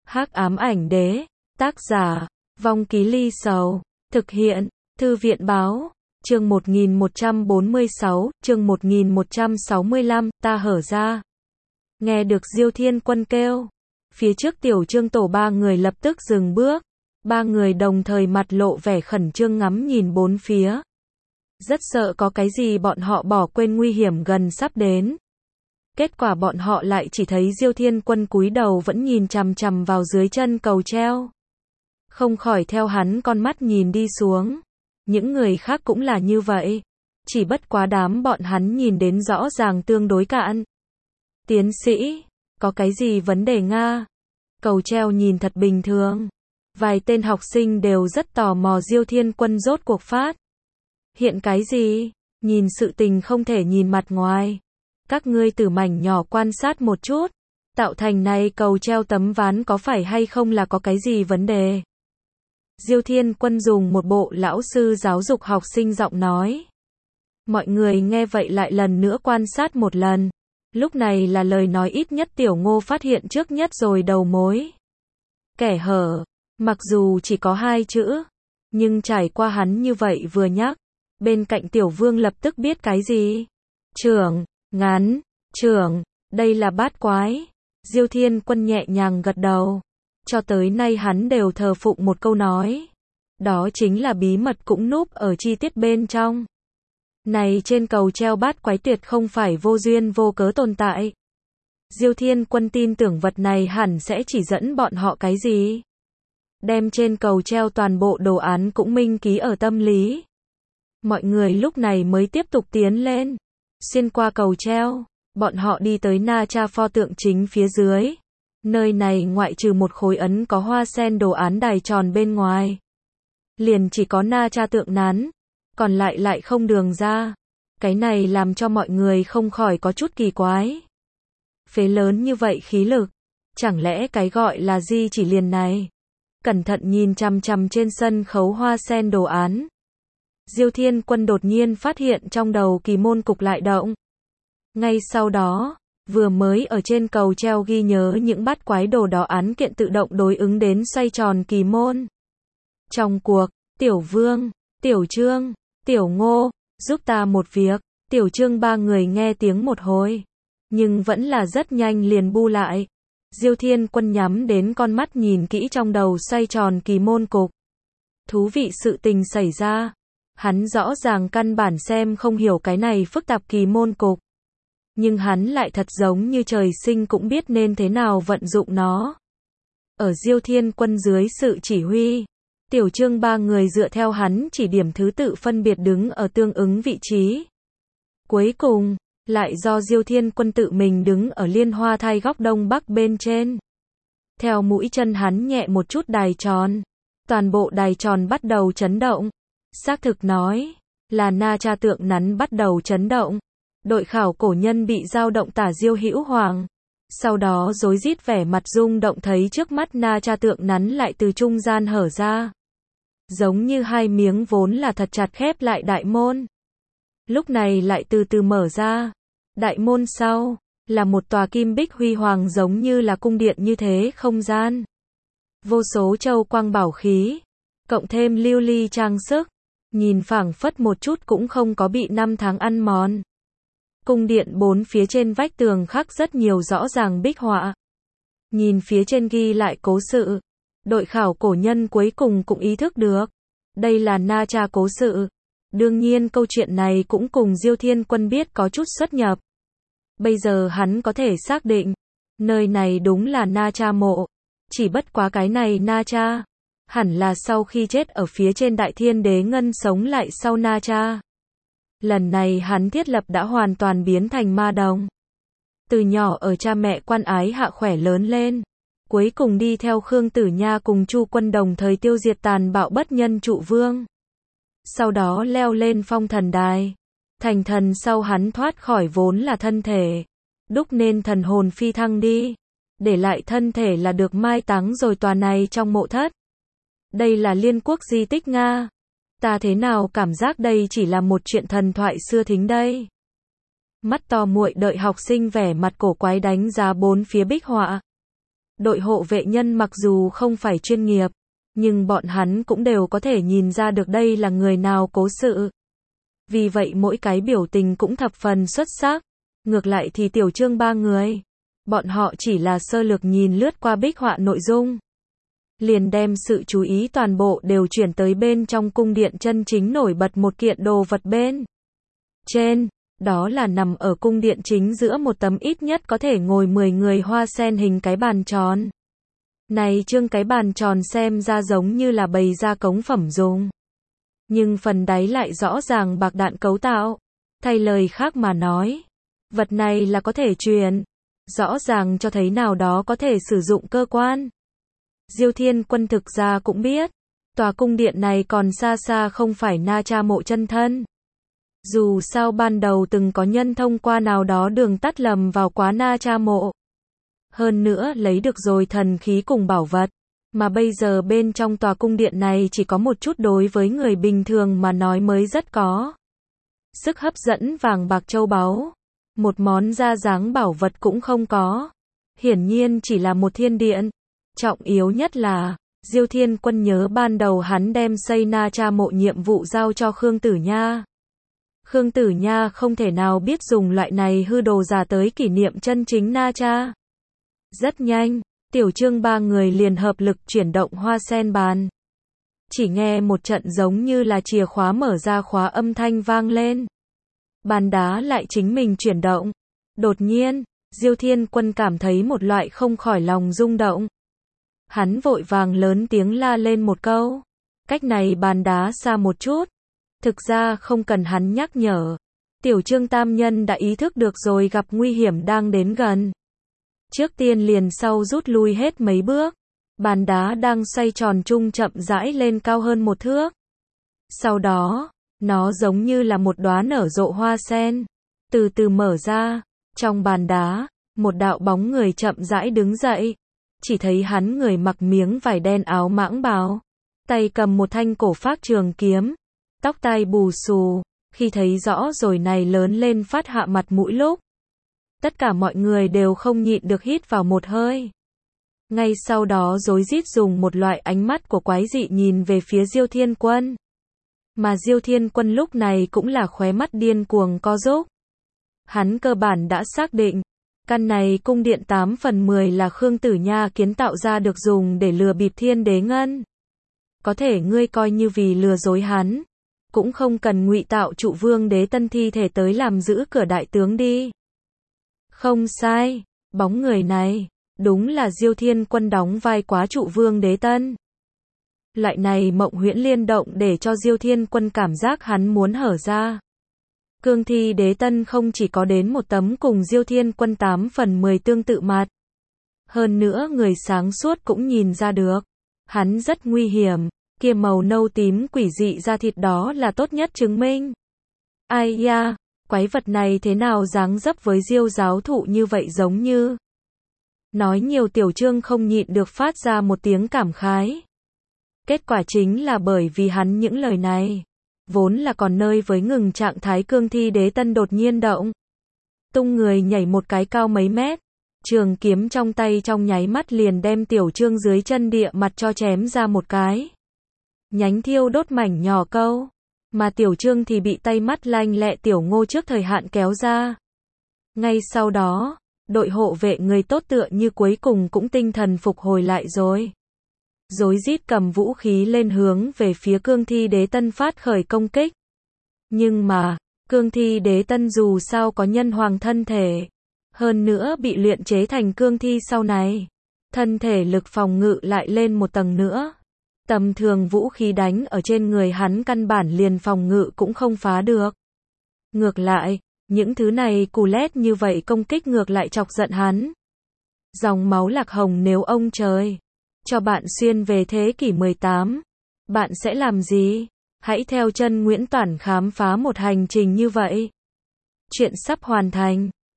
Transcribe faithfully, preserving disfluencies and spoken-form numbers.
Hắc ám ảnh đế, tác giả, Vong Ký Ly Sầu, thực hiện, Thư viện báo, chương một nghìn một trăm bốn mươi sáu, chương một nghìn một trăm sáu mươi lăm, ta hở ra. Nghe được Diêu Thiên Quân kêu, phía trước Tiểu Trương tổ ba người lập tức dừng bước, ba người đồng thời mặt lộ vẻ khẩn trương ngắm nhìn bốn phía. Rất sợ có cái gì bọn họ bỏ quên nguy hiểm gần sắp đến. Kết quả bọn họ lại chỉ thấy Diêu Thiên Quân cúi đầu vẫn nhìn chằm chằm vào dưới chân cầu treo. Không khỏi theo hắn con mắt nhìn đi xuống. Những người khác cũng là như vậy. Chỉ bất quá đám bọn hắn nhìn đến rõ ràng tương đối cạn. Tiến sĩ, có cái gì vấn đề nga? Cầu treo nhìn thật bình thường. Vài tên học sinh đều rất tò mò Diêu Thiên Quân rốt cuộc phát hiện cái gì? Nhìn sự tình không thể nhìn mặt ngoài. Các ngươi từ mảnh nhỏ quan sát một chút, tạo thành này cầu treo tấm ván có phải hay không là có cái gì vấn đề? Diêu Thiên Quân dùng một bộ lão sư giáo dục học sinh giọng nói. Mọi người nghe vậy lại lần nữa quan sát một lần. Lúc này là lời nói ít nhất Tiểu Ngô phát hiện trước nhất rồi đầu mối. Kẻ hở, mặc dù chỉ có hai chữ, nhưng trải qua hắn như vậy vừa nhắc, bên cạnh Tiểu Vương lập tức biết cái gì. Trưởng, ngắn, trưởng, đây là bát quái. Diêu Thiên Quân nhẹ nhàng gật đầu. Cho tới nay hắn đều thờ phụng một câu nói. Đó chính là bí mật cũng núp ở chi tiết bên trong. Này trên cầu treo bát quái tuyệt không phải vô duyên vô cớ tồn tại. Diêu Thiên Quân tin tưởng vật này hẳn sẽ chỉ dẫn bọn họ cái gì. Đem trên cầu treo toàn bộ đồ án cũng minh ký ở tâm lý. Mọi người lúc này mới tiếp tục tiến lên. Xuyên qua cầu treo, bọn họ đi tới Na Cha pho tượng chính phía dưới. Nơi này ngoại trừ một khối ấn có hoa sen đồ án đài tròn bên ngoài. Liền chỉ có Na Cha tượng nán, còn lại lại không đường ra. Cái này làm cho mọi người không khỏi có chút kỳ quái. Phế lớn như vậy khí lực, chẳng lẽ cái gọi là di chỉ liền này? Cẩn thận nhìn chằm chằm trên sân khấu hoa sen đồ án. Diêu Thiên Quân đột nhiên phát hiện trong đầu kỳ môn cục lại động. Ngay sau đó, vừa mới ở trên cầu treo ghi nhớ những bát quái đồ đó án kiện tự động đối ứng đến xoay tròn kỳ môn. Trong cuộc, Tiểu Vương, Tiểu Trương, Tiểu Ngô, giúp ta một việc. Tiểu Trương ba người nghe tiếng một hồi, nhưng vẫn là rất nhanh liền bu lại. Diêu Thiên Quân nhắm đến con mắt nhìn kỹ trong đầu xoay tròn kỳ môn cục. Thú vị sự tình xảy ra. Hắn rõ ràng căn bản xem không hiểu cái này phức tạp kỳ môn cục. Nhưng hắn lại thật giống như trời sinh cũng biết nên thế nào vận dụng nó. Ở Diêu Thiên Quân dưới sự chỉ huy, Tiểu Trương ba người dựa theo hắn chỉ điểm thứ tự phân biệt đứng ở tương ứng vị trí. Cuối cùng, lại do Diêu Thiên Quân tự mình đứng ở liên hoa thai góc đông bắc bên trên. Theo mũi chân hắn nhẹ một chút đài tròn, toàn bộ đài tròn bắt đầu chấn động. Xác thực nói, là Na Cha tượng nắn bắt đầu chấn động. Đội khảo cổ nhân bị dao động tả Diêu Hữu Hoàng. Sau đó rối rít vẻ mặt rung động thấy trước mắt Na Cha tượng nắn lại từ trung gian hở ra. Giống như hai miếng vốn là thật chặt khép lại đại môn. Lúc này lại từ từ mở ra. Đại môn sau, là một tòa kim bích huy hoàng giống như là cung điện như thế không gian. Vô số châu quang bảo khí, cộng thêm lưu ly trang sức. Nhìn phảng phất một chút cũng không có bị năm tháng ăn mòn. Cung điện bốn phía trên vách tường khắc rất nhiều rõ ràng bích họa. Nhìn phía trên ghi lại cố sự. Đội khảo cổ nhân cuối cùng cũng ý thức được. Đây là Na Cha cố sự. Đương nhiên câu chuyện này cũng cùng Diêu Thiên Quân biết có chút xuất nhập. Bây giờ hắn có thể xác định. Nơi này đúng là Na Cha mộ. Chỉ bất quá cái này Na Cha. Hẳn là sau khi chết ở phía trên Đại Thiên Đế Ngân sống lại sau Na Cha. Lần này hắn thiết lập đã hoàn toàn biến thành ma đồng. Từ nhỏ ở cha mẹ quan ái hạ khỏe lớn lên. Cuối cùng đi theo Khương Tử Nha cùng Chu Quân đồng thời tiêu diệt tàn bạo bất nhân Trụ Vương. Sau đó leo lên phong thần đài. Thành thần sau hắn thoát khỏi vốn là thân thể. Đúc nên thần hồn phi thăng đi. Để lại thân thể là được mai táng rồi tòa này trong mộ thất. Đây là liên quốc di tích Nga. Ta thế nào cảm giác đây chỉ là một chuyện thần thoại xưa thính đây. Mắt to muội đợi học sinh vẻ mặt cổ quái đánh giá bốn phía bích họa. Đội hộ vệ nhân mặc dù không phải chuyên nghiệp, nhưng bọn hắn cũng đều có thể nhìn ra được đây là người nào cố sự. Vì vậy mỗi cái biểu tình cũng thập phần xuất sắc. Ngược lại thì Tiểu Trương ba người, bọn họ chỉ là sơ lược nhìn lướt qua bích họa nội dung, liền đem sự chú ý toàn bộ đều chuyển tới bên trong cung điện chân chính nổi bật một kiện đồ vật bên trên, đó là nằm ở cung điện chính giữa một tấm ít nhất có thể ngồi mười người hoa sen hình cái bàn tròn. Này trương cái bàn tròn xem ra giống như là bày ra cống phẩm dùng, nhưng phần đáy lại rõ ràng bạc đạn cấu tạo. Thay lời khác mà nói, vật này là có thể truyền, rõ ràng cho thấy nào đó có thể sử dụng cơ quan. Diêu Thiên Quân thực ra cũng biết, tòa cung điện này còn xa xa không phải Na Cha mộ chân thân. Dù sao ban đầu từng có nhân thông qua nào đó đường tắt lầm vào quá Na Cha mộ. Hơn nữa lấy được rồi thần khí cùng bảo vật, mà bây giờ bên trong tòa cung điện này chỉ có một chút đối với người bình thường mà nói mới rất có sức hấp dẫn vàng bạc châu báu. Một món da dáng bảo vật cũng không có. Hiển nhiên chỉ là một thiên điện. Trọng yếu nhất là, Diêu Thiên Quân nhớ ban đầu hắn đem xây Na Cha mộ nhiệm vụ giao cho Khương Tử Nha. Khương Tử Nha không thể nào biết dùng loại này hư đồ giả tới kỷ niệm chân chính Na Cha. Rất nhanh, Tiểu Trương ba người liền hợp lực chuyển động hoa sen bàn. Chỉ nghe một trận giống như là chìa khóa mở ra khóa âm thanh vang lên. Bàn đá lại chính mình chuyển động. Đột nhiên, Diêu Thiên Quân cảm thấy một loại không khỏi lòng rung động. Hắn vội vàng lớn tiếng la lên một câu. Cách này bàn đá xa một chút. Thực ra không cần hắn nhắc nhở. Tiểu Trương tam nhân đã ý thức được rồi gặp nguy hiểm đang đến gần. Trước tiên liền sau rút lui hết mấy bước. Bàn đá đang xoay tròn chung chậm rãi lên cao hơn một thước. Sau đó, nó giống như là một đóa nở rộ hoa sen. Từ từ mở ra. Trong bàn đá, một đạo bóng người chậm rãi đứng dậy. Chỉ thấy hắn người mặc miếng vải đen áo mãng bào. Tay cầm một thanh cổ phác trường kiếm. Tóc tai bù xù. Khi thấy rõ rồi này lớn lên phát hạ mặt mũi lúc. Tất cả mọi người đều không nhịn được hít vào một hơi. Ngay sau đó rối rít dùng một loại ánh mắt của quái dị nhìn về phía Diêu Thiên Quân. Mà Diêu Thiên Quân lúc này cũng là khóe mắt điên cuồng co rúm. Hắn cơ bản đã xác định, căn này cung điện tám phần mười là Khương Tử Nha kiến tạo ra được dùng để lừa bịp Thiên Đế Ngân. Có thể ngươi coi như vì lừa dối hắn, cũng không cần ngụy tạo trụ vương đế tân thi thể tới làm giữ cửa đại tướng đi. Không sai, bóng người này, đúng là Diêu Thiên Quân đóng vai quá trụ vương đế tân. Loại này mộng huyễn liên động để cho Diêu Thiên Quân cảm giác hắn muốn hở ra. Cương thi đế tân không chỉ có đến một tấm cùng Diêu Thiên Quân tám phần mười tương tự mặt. Hơn nữa người sáng suốt cũng nhìn ra được. Hắn rất nguy hiểm, kia màu nâu tím quỷ dị da thịt đó là tốt nhất chứng minh. Ai ya, quái vật này thế nào dáng dấp với Diêu giáo thụ như vậy giống như. Nói nhiều Tiểu Trương không nhịn được phát ra một tiếng cảm khái. Kết quả chính là bởi vì hắn những lời này, vốn là còn nơi với ngừng trạng thái cương thi đế tân đột nhiên động. Tung người nhảy một cái cao mấy mét, trường kiếm trong tay trong nháy mắt liền đem Tiểu Trương dưới chân địa mặt cho chém ra một cái. Nhánh thiêu đốt mảnh nhỏ câu, mà Tiểu Trương thì bị tay mắt lanh lẹ Tiểu Ngô trước thời hạn kéo ra. Ngay sau đó, đội hộ vệ người tốt tựa như cuối cùng cũng tinh thần phục hồi lại rồi. Rối rít cầm vũ khí lên hướng về phía cương thi đế tân phát khởi công kích. Nhưng mà, cương thi đế tân dù sao có nhân hoàng thân thể. Hơn nữa bị luyện chế thành cương thi sau này. Thân thể lực phòng ngự lại lên một tầng nữa. Tầm thường vũ khí đánh ở trên người hắn căn bản liền phòng ngự cũng không phá được. Ngược lại, những thứ này cù lét như vậy công kích ngược lại chọc giận hắn. Dòng máu lạc hồng nếu ông trời cho bạn xuyên về thế kỷ mười tám, bạn sẽ làm gì? Hãy theo chân Nguyễn Toản khám phá một hành trình như vậy. Chuyện sắp hoàn thành.